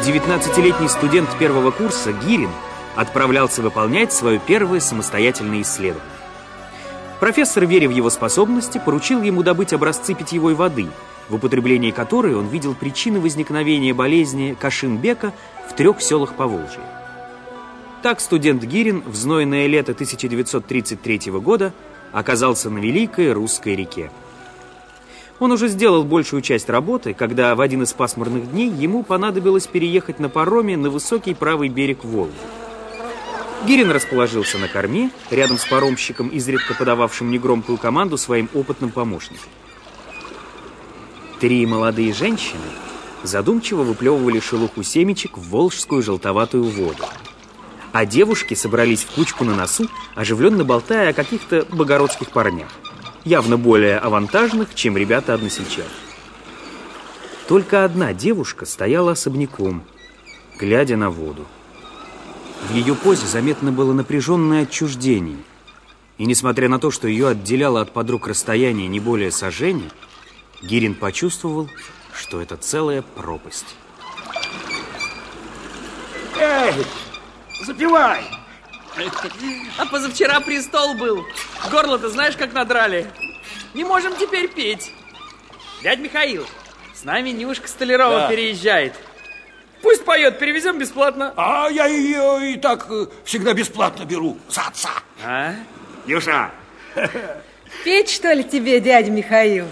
19-летний студент первого курса Гирин отправлялся выполнять свое первое самостоятельное исследование. Профессор, веря в его способности, поручил ему добыть образцы питьевой воды, в употреблении которой он видел причины возникновения болезни Кашин-Бека в 3 селах Поволжья. Так студент Гирин в знойное лето 1933 года оказался на Великой Русской реке. Он уже сделал большую часть работы, когда в один из пасмурных дней ему понадобилось переехать на пароме на высокий правый берег Волги. Гирин расположился на корме, рядом с паромщиком, изредка подававшим негромкую команду своим опытным помощникам. 3 молодые женщины задумчиво выплевывали шелуху семечек в волжскую желтоватую воду. А девушки собрались в кучку на носу, оживленно болтая о каких-то богородских парнях, явно более авантажных, чем ребята-односельчане. Только одна девушка стояла особняком, глядя на воду. В ее позе заметно было напряженное отчуждение. И несмотря на то, что ее отделяло от подруг расстояние не более сажени, Гирин почувствовал, что это целая пропасть. Эй, запивай! А позавчера престол был. Горло-то знаешь, как надрали. Не можем теперь петь. Дядь Михаил, с нами Нюшка Столярова переезжает. Пусть поет, перевезем бесплатно. А я ее и так всегда бесплатно беру. За отца. А? Нюша. Петь, что ли, тебе, дядя Михаил?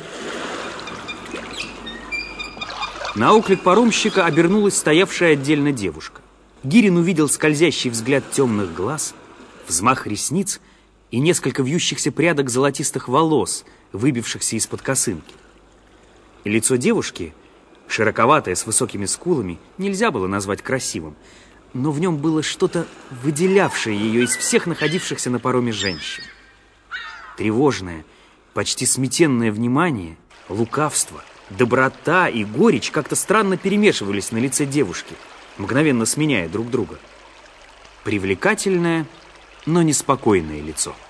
На оклик паромщика обернулась стоявшая отдельно девушка. Гирин увидел скользящий взгляд темных глаз, взмах ресниц и несколько вьющихся прядок золотистых волос, выбившихся из-под косынки. И лицо девушки, широковатое, с высокими скулами, нельзя было назвать красивым, но в нем было что-то, выделявшее ее из всех находившихся на пароме женщин. Тревожное, почти сметенное внимание, лукавство, доброта и горечь как-то странно перемешивались на лице девушки, мгновенно сменяя друг друга. Привлекательное, но неспокойное лицо.